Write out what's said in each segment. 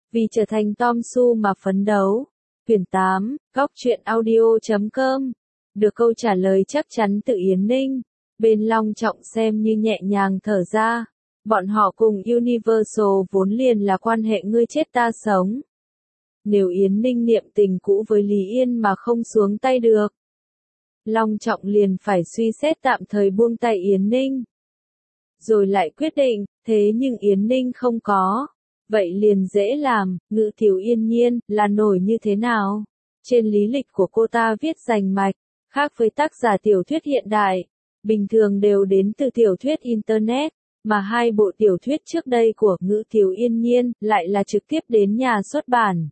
Vì trở thành Tom Su mà phấn đấu. Quyển 8, Góc truyện audio.com. Được câu trả lời chắc chắn từ Yến Ninh. Bên Long Trọng xem như nhẹ nhàng thở ra. Bọn họ cùng Universal vốn liền là quan hệ ngươi chết ta sống. Nếu Yến Ninh niệm tình cũ với Lý Yên mà không xuống tay được, Long Trọng liền phải suy xét tạm thời buông tay Yến Ninh. Rồi lại quyết định, thế nhưng Yến Ninh không có. Vậy liền dễ làm, Ngự Tiểu Yên Nhiên, là nổi như thế nào? Trên lý lịch của cô ta viết rành mạch, khác với tác giả tiểu thuyết hiện đại, bình thường đều đến từ tiểu thuyết Internet, mà hai bộ tiểu thuyết trước đây của Ngự Tiểu Yên Nhiên lại là trực tiếp đến nhà xuất bản.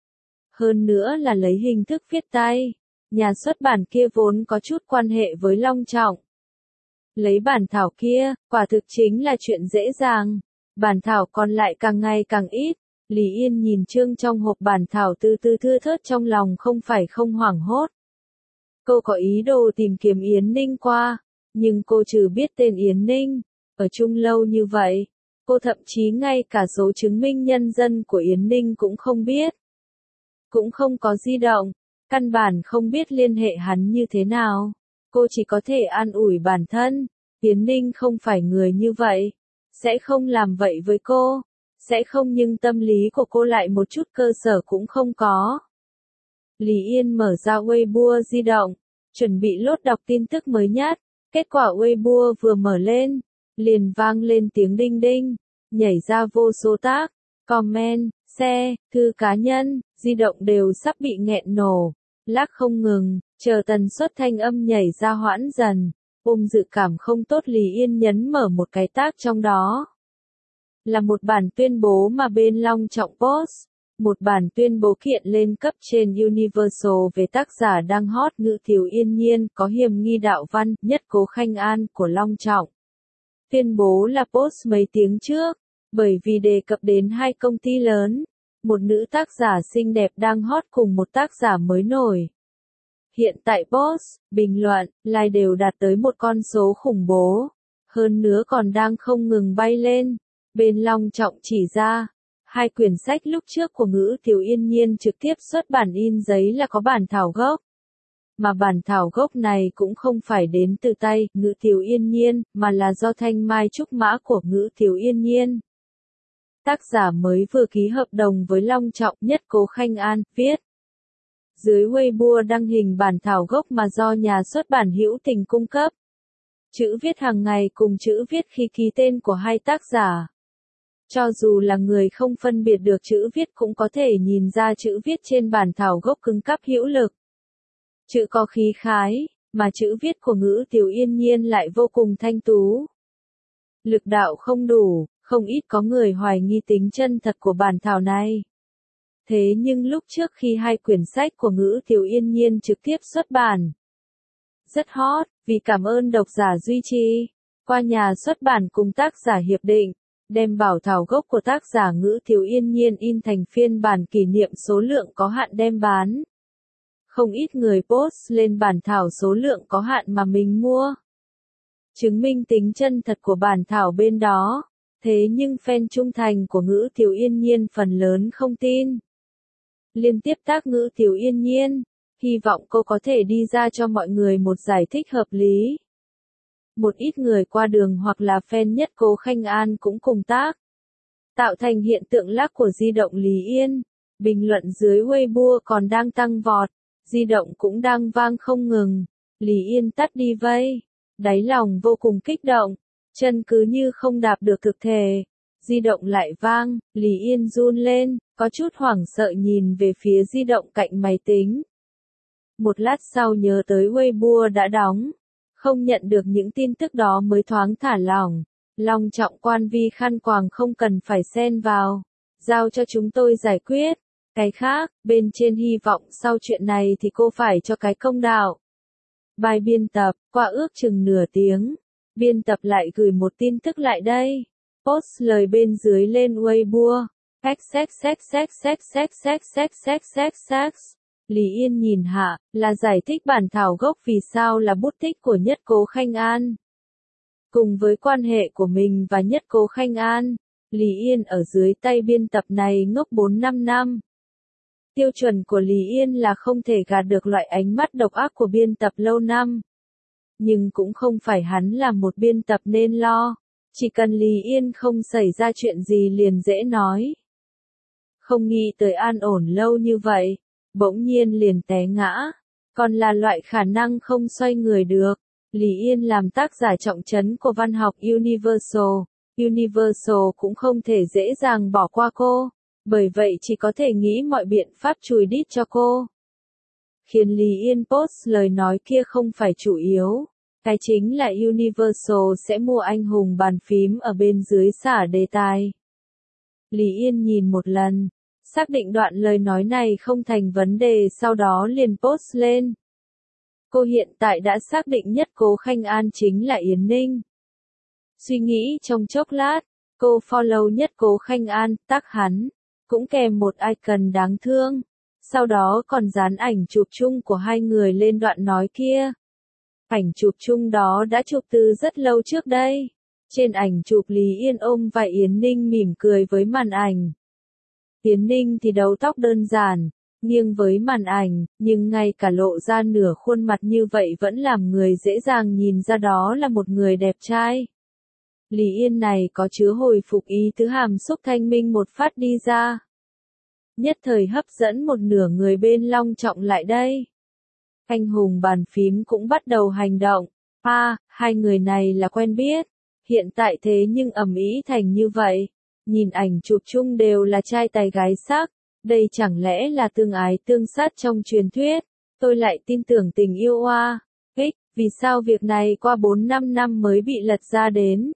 Hơn nữa là lấy hình thức viết tay, nhà xuất bản kia vốn có chút quan hệ với Long Trọng. Lấy bản thảo kia, quả thực chính là chuyện dễ dàng. Bản thảo còn lại càng ngày càng ít. Lý Yên nhìn chương trong hộp bản thảo từ từ thưa thớt trong lòng không phải không hoảng hốt. Cô có ý đồ tìm kiếm Yến Ninh qua, nhưng cô trừ biết tên Yến Ninh, ở chung lâu như vậy, cô thậm chí ngay cả số chứng minh nhân dân của Yến Ninh cũng không biết. Cũng không có di động, căn bản không biết liên hệ hắn như thế nào. Cô chỉ có thể an ủi bản thân, Yến Ninh không phải người như vậy, sẽ không làm vậy với cô, sẽ không, nhưng tâm lý của cô lại một chút cơ sở cũng không có. Lý Yên mở ra Weibo di động, chuẩn bị lốt đọc tin tức mới nhất, kết quả Weibo vừa mở lên, liền vang lên tiếng đinh đinh, nhảy ra vô số tác, comment, share, thư cá nhân, di động đều sắp bị nghẹn nổ, lắc không ngừng, chờ tần suất thanh âm nhảy ra hoãn dần. Ôm dự cảm không tốt Lý Yên nhấn mở một cái tác trong đó. Là một bản tuyên bố mà bên Long Trọng post, một bản tuyên bố kiện lên cấp trên Universal về tác giả đang hot Ngự Tiểu Yên Nhiên có hiểm nghi đạo văn Nhất Cố Khanh An của Long Trọng. Tuyên bố là post mấy tiếng trước, bởi vì đề cập đến hai công ty lớn, một nữ tác giả xinh đẹp đang hot cùng một tác giả mới nổi. Hiện tại post, bình luận, like đều đạt tới một con số khủng bố. Hơn nữa còn đang không ngừng bay lên. Bên Long Trọng chỉ ra, hai quyển sách lúc trước của Ngự Tiểu Yên Nhiên trực tiếp xuất bản in giấy là có bản thảo gốc. Mà bản thảo gốc này cũng không phải đến từ tay Ngự Tiểu Yên Nhiên, mà là do thanh mai trúc mã của Ngự Tiểu Yên Nhiên. Tác giả mới vừa ký hợp đồng với Long Trọng Nhất Cố Khanh An, viết. Dưới Weibo đăng hình bản thảo gốc mà do nhà xuất bản Hữu Tình cung cấp. Chữ viết hàng ngày cùng chữ viết khi ký tên của hai tác giả. Cho dù là người không phân biệt được chữ viết cũng có thể nhìn ra chữ viết trên bản thảo gốc cứng cáp hữu lực. Chữ có khí khái, mà chữ viết của Ngự Tiểu Yên Nhiên lại vô cùng thanh tú. Lực đạo không đủ, không ít có người hoài nghi tính chân thật của bản thảo này. Thế nhưng lúc trước khi hai quyển sách của Ngự Tiểu Yên Nhiên trực tiếp xuất bản, rất hot, vì cảm ơn độc giả duy trì, qua nhà xuất bản cùng tác giả hiệp định, đem bảo thảo gốc của tác giả Ngự Tiểu Yên Nhiên in thành phiên bản kỷ niệm số lượng có hạn đem bán. Không ít người post lên bản thảo số lượng có hạn mà mình mua. Chứng minh tính chân thật của bản thảo bên đó, thế nhưng fan trung thành của Ngự Tiểu Yên Nhiên phần lớn không tin. Liên tiếp tác Ngự Tiểu Yên Nhiên, hy vọng cô có thể đi ra cho mọi người một giải thích hợp lý. Một ít người qua đường hoặc là fan Nhất Cố Khanh An cũng cùng tác, tạo thành hiện tượng lag của di động Lý Yên. Bình luận dưới Weibo còn đang tăng vọt, di động cũng đang vang không ngừng. Lý Yên tắt đi vây, đáy lòng vô cùng kích động, chân cứ như không đạp được thực thể. Di động lại vang, Lý Yên run lên, có chút hoảng sợ nhìn về phía di động cạnh máy tính. Một lát sau nhớ tới Weibo đã đóng, không nhận được những tin tức đó mới thoáng thả lỏng. Long Trọng quan vi khăn quàng không cần phải xen vào, giao cho chúng tôi giải quyết. Cái khác, bên trên hy vọng sau chuyện này thì cô phải cho cái công đạo. Bài biên tập, qua ước chừng nửa tiếng, biên tập lại gửi một tin tức lại đây. Post lời bên dưới lên Weibo. Lý Yên nhìn hạ, là giải thích bản thảo gốc vì sao là bút tích của Nhất Cố Khanh An. Cùng với quan hệ của mình và Nhất Cố Khanh An, Lý Yên ở dưới tay biên tập này ngốc 4-5 năm. Tiêu chuẩn của Lý Yên là không thể gạt được loại ánh mắt độc ác của biên tập lâu năm. Nhưng cũng không phải hắn là một biên tập nên lo. Chỉ cần Lý Yên không xảy ra chuyện gì liền dễ nói. Không nghĩ tới an ổn lâu như vậy, bỗng nhiên liền té ngã. Còn là loại khả năng không xoay người được. Lý Yên làm tác giả trọng trấn của văn học Universal. Universal cũng không thể dễ dàng bỏ qua cô. Bởi vậy chỉ có thể nghĩ mọi biện pháp chùi đít cho cô. Khiến Lý Yên post lời nói kia không phải chủ yếu. Cái chính là Universal sẽ mua anh hùng bàn phím ở bên dưới xả đề tài. Lý Yên nhìn một lần, xác định đoạn lời nói này không thành vấn đề sau đó liền post lên. Cô hiện tại đã xác định Nhất Cố Khanh An chính là Yến Ninh. Suy nghĩ trong chốc lát, cô follow Nhất Cố Khanh An, tag hắn, cũng kèm một icon đáng thương. Sau đó còn dán ảnh chụp chung của hai người lên đoạn nói kia. Ảnh chụp chung đó đã chụp từ rất lâu trước đây. Trên ảnh chụp Lý Yên ôm vai Yến Ninh mỉm cười với màn ảnh. Yến Ninh thì đầu tóc đơn giản, nghiêng với màn ảnh, nhưng ngay cả lộ ra nửa khuôn mặt như vậy vẫn làm người dễ dàng nhìn ra đó là một người đẹp trai. Lý Yên này có chứa hồi phục ý tứ hàm xúc thanh minh một phát đi ra. Nhất thời hấp dẫn một nửa người bên Long Trọng lại đây. Anh hùng bàn phím cũng bắt đầu hành động. Hai người này là quen biết. Hiện tại thế nhưng ầm ĩ thành như vậy. Nhìn ảnh chụp chung đều là trai tài gái sắc. Đây chẳng lẽ là tương ái tương sát trong truyền thuyết. Tôi lại tin tưởng tình yêu oa. Vì sao việc này qua 4-5 năm mới bị lật ra đến.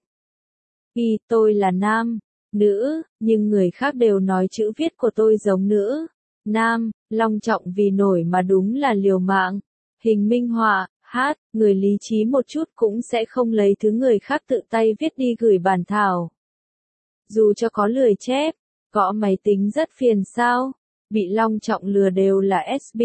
Tôi là nam, nữ, nhưng người khác đều nói chữ viết của tôi giống nữ. Nam, Long Trọng vì nổi mà đúng là liều mạng. Hình minh họa, người lý trí một chút cũng sẽ không lấy thứ người khác tự tay viết đi gửi bản thảo. Dù cho có lười chép, gõ máy tính rất phiền sao. Bị Long Trọng lừa đều là SB,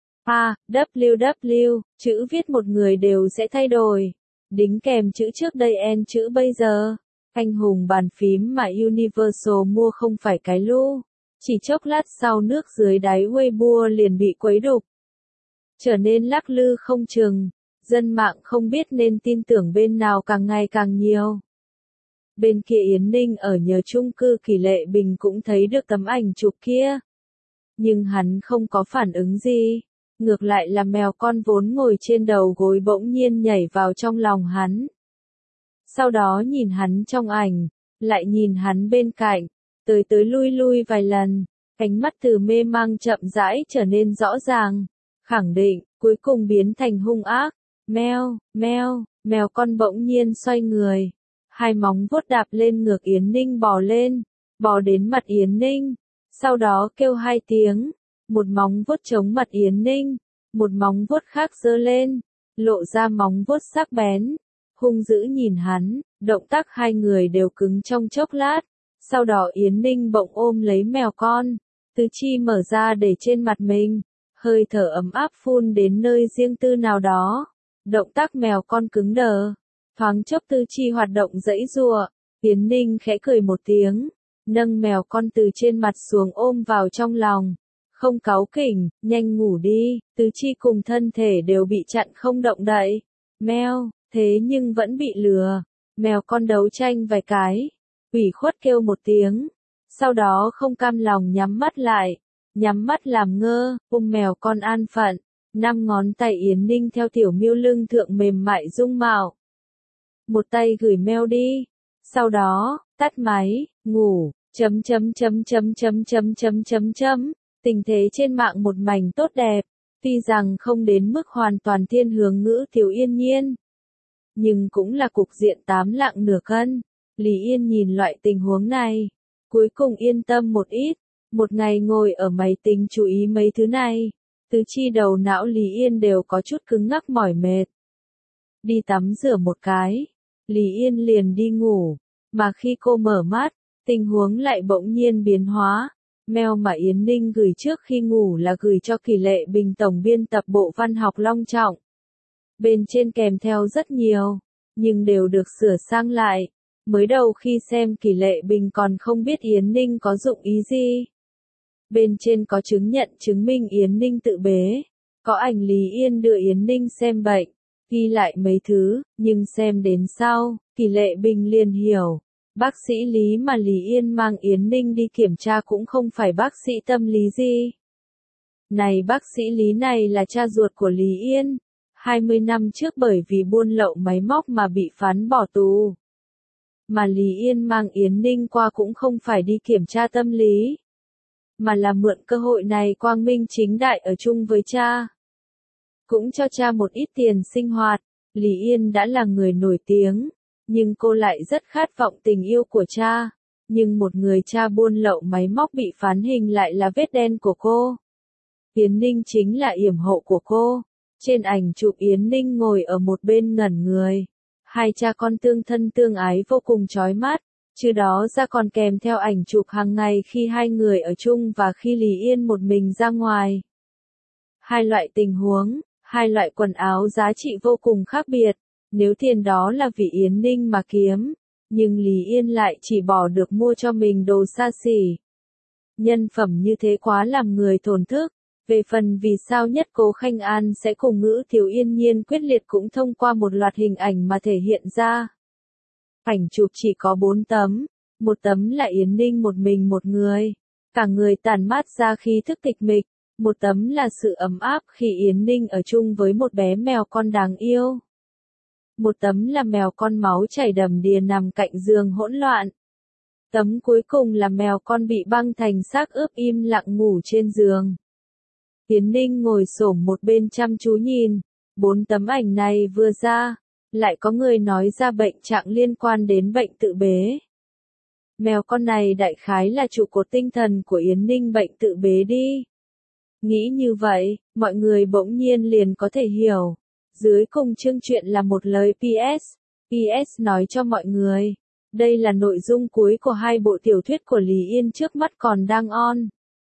WW, chữ viết một người đều sẽ thay đổi. Đính kèm chữ trước đây N chữ bây giờ. Anh hùng bàn phím mà Universal mua không phải cái lũ. Chỉ chốc lát sau nước dưới đáy Weibo liền bị quấy đục. Trở nên lắc lư không chừng. Dân mạng không biết nên tin tưởng bên nào càng ngày càng nhiều. Bên kia Yến Ninh ở nhờ chung cư Kỳ Lệ Bình cũng thấy được tấm ảnh chụp kia. Nhưng hắn không có phản ứng gì. Ngược lại là mèo con vốn ngồi trên đầu gối bỗng nhiên nhảy vào trong lòng hắn. Sau đó nhìn hắn trong ảnh, lại nhìn hắn bên cạnh, tới lui lui vài lần, ánh mắt từ mê mang chậm rãi trở nên rõ ràng, khẳng định, cuối cùng biến thành hung ác. Mèo con bỗng nhiên xoay người, hai móng vuốt đạp lên ngược Yến Ninh bò đến mặt Yến Ninh, sau đó kêu hai tiếng, một móng vuốt chống mặt Yến Ninh, một móng vuốt khác giơ lên, lộ ra móng vuốt sắc bén. Hung dữ nhìn hắn, động tác hai người đều cứng trong chốc lát, sau đó Yến Ninh bỗng ôm lấy mèo con, tứ chi mở ra để trên mặt mình, hơi thở ấm áp phun đến nơi riêng tư nào đó, động tác mèo con cứng đờ, thoáng chốc tứ chi hoạt động giãy giụa, Yến Ninh khẽ cười một tiếng, nâng mèo con từ trên mặt xuống ôm vào trong lòng, không cáu kỉnh, nhanh ngủ đi, tứ chi cùng thân thể đều bị chặn không động đậy, thế nhưng vẫn bị lừa. Mèo con đấu tranh vài cái, ủy khuất kêu một tiếng, sau đó không cam lòng nhắm mắt làm ngơ, mèo con an phận, 5 ngón tay Yến Ninh theo tiểu miêu lưng thượng mềm mại dung mạo. Một tay gửi mail đi, sau đó, tắt máy, ngủ, Tình thế trên mạng một mảnh tốt đẹp, tuy rằng không đến mức hoàn toàn thiên hướng ngữ Tiểu Yên Nhiên. Nhưng cũng là cục diện 8 lạng nửa cân. Lý Yên nhìn loại tình huống này, cuối cùng yên tâm một ít, một ngày ngồi ở máy tính chú ý mấy thứ này, tứ chi đầu não Lý Yên đều có chút cứng ngắc mỏi mệt. Đi tắm rửa một cái, Lý Yên liền đi ngủ, mà khi cô mở mắt, tình huống lại bỗng nhiên biến hóa. Mail mà Yến Ninh gửi trước khi ngủ là gửi cho Kỳ Lệ Bình tổng biên tập Bộ Văn học Long Trọng. Bên trên kèm theo rất nhiều, nhưng đều được sửa sang lại. Mới đầu khi xem Kỳ Lệ Bình còn không biết Yến Ninh có dụng ý gì. Bên trên có chứng nhận chứng minh Yến Ninh tự bế. Có ảnh Lý Yên đưa Yến Ninh xem bệnh, ghi lại mấy thứ, nhưng xem đến sau, Kỳ Lệ Bình liền hiểu. Bác sĩ Lý mà Lý Yên mang Yến Ninh đi kiểm tra cũng không phải bác sĩ tâm lý gì. Này bác sĩ Lý này là cha ruột của Lý Yên, 20 năm trước bởi vì buôn lậu máy móc mà bị phán bỏ tù. Mà Lý Yên mang Yến Ninh qua cũng không phải đi kiểm tra tâm lý, mà là mượn cơ hội này quang minh chính đại ở chung với cha. Cũng cho cha một ít tiền sinh hoạt. Lý Yên đã là người nổi tiếng, nhưng cô lại rất khát vọng tình yêu của cha. Nhưng một người cha buôn lậu máy móc bị phán hình lại là vết đen của cô. Yến Ninh chính là yểm hộ của cô. Trên ảnh chụp Yến Ninh ngồi ở một bên ngẩn người. Hai cha con tương thân tương ái vô cùng chói mắt. Chứ đó ra còn kèm theo ảnh chụp hàng ngày khi hai người ở chung và khi Lý Yên một mình ra ngoài. Hai loại tình huống, hai loại quần áo giá trị vô cùng khác biệt. Nếu tiền đó là vì Yến Ninh mà kiếm, nhưng Lý Yên lại chỉ bỏ được mua cho mình đồ xa xỉ. Nhân phẩm như thế quá làm người thổn thức. Về phần vì sao Nhất Cố Khanh An sẽ cùng Ngữ Thiếu Yên Nhiên quyết liệt cũng thông qua một loạt hình ảnh mà thể hiện ra. Ảnh chụp chỉ có 4 tấm, một tấm là Yến Ninh một mình một người, cả người tản mát ra khí thức tịch mịch, một tấm là sự ấm áp khi Yến Ninh ở chung với một bé mèo con đáng yêu. Một tấm là mèo con máu chảy đầm đìa nằm cạnh giường hỗn loạn. Tấm cuối cùng là mèo con bị băng thành xác ướp im lặng ngủ trên giường. Yến Ninh ngồi xổm một bên chăm chú nhìn, 4 tấm ảnh này vừa ra, lại có người nói ra bệnh trạng liên quan đến bệnh tự bế. Mèo con này đại khái là trụ cột tinh thần của Yến Ninh bệnh tự bế đi. Nghĩ như vậy, mọi người bỗng nhiên liền có thể hiểu. Dưới cùng chương truyện là một lời PS. PS nói cho mọi người. Đây là nội dung cuối của 2 bộ tiểu thuyết của Lý Yên trước mắt còn đang on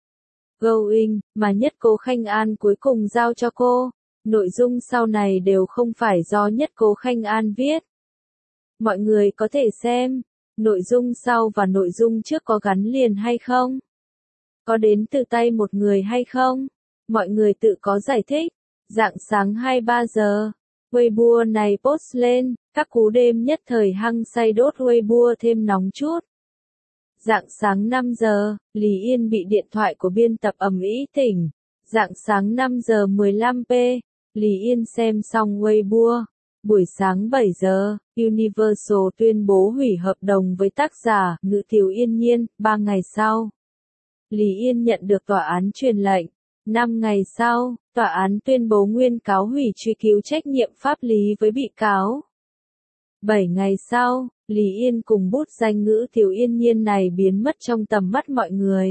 going, mà Nhất Cố Khanh An cuối cùng giao cho cô. Nội dung sau này đều không phải do Nhất Cố Khanh An viết. Mọi người có thể xem, nội dung sau và nội dung trước có gắn liền hay không? Có đến từ tay một người hay không? Mọi người tự có giải thích. Rạng sáng 2-3 giờ, Weibo này post lên, các cú đêm nhất thời hăng say đốt Weibo thêm nóng chút. Rạng sáng 5 giờ, Lý Yên bị điện thoại của biên tập ầm ĩ tỉnh. Rạng sáng 5 giờ 15p, Lý Yên xem xong Weibo. Buổi sáng 7 giờ, Universal tuyên bố hủy hợp đồng với tác giả Ngữ Thiếu Yên Nhiên. 3 ngày sau, Lý Yên nhận được tòa án truyền lệnh. 5 ngày sau, tòa án tuyên bố nguyên cáo hủy truy cứu trách nhiệm pháp lý với bị cáo. 7 ngày sau, Lý Yên cùng bút danh Ngữ Thiếu Yên Nhiên này biến mất trong tầm mắt mọi người.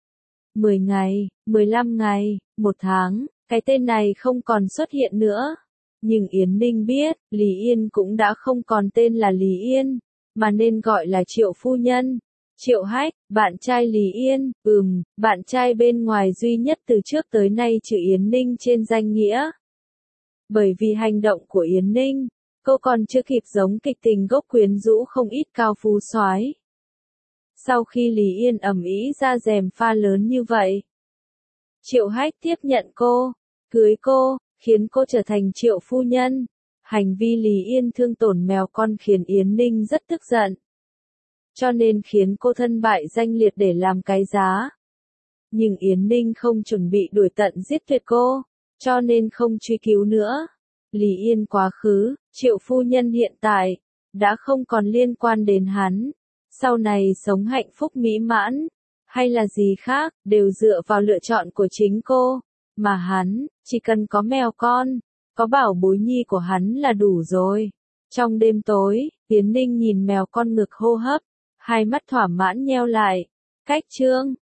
10 ngày, 15 ngày, 1 tháng, cái tên này không còn xuất hiện nữa. Nhưng Yến Ninh biết, Lý Yên cũng đã không còn tên là Lý Yên, mà nên gọi là Triệu phu nhân. Triệu Hách, bạn trai Lý Yên, bạn trai bên ngoài duy nhất từ trước tới nay trừ Yến Ninh trên danh nghĩa. Bởi vì hành động của Yến Ninh, cô còn chưa kịp giống kịch tình gốc quyến rũ không ít cao phú soái. Sau khi Lý Yên ầm ĩ ra rèm pha lớn như vậy, Triệu Hách tiếp nhận cô, cưới cô, khiến cô trở thành Triệu phu nhân. Hành vi Lý Yên thương tổn mèo con khiến Yến Ninh rất tức giận, cho nên khiến cô thân bại danh liệt để làm cái giá. Nhưng Yến Ninh không chuẩn bị đuổi tận giết tuyệt cô, cho nên không truy cứu nữa. Lý Yên quá khứ, Triệu phu nhân hiện tại, đã không còn liên quan đến hắn. Sau này sống hạnh phúc mỹ mãn, hay là gì khác, đều dựa vào lựa chọn của chính cô. Mà hắn, chỉ cần có mèo con, có bảo bối nhi của hắn là đủ rồi. Trong đêm tối, Yến Ninh nhìn mèo con ngực hô hấp, hai mắt thỏa mãn nheo lại. Cách chương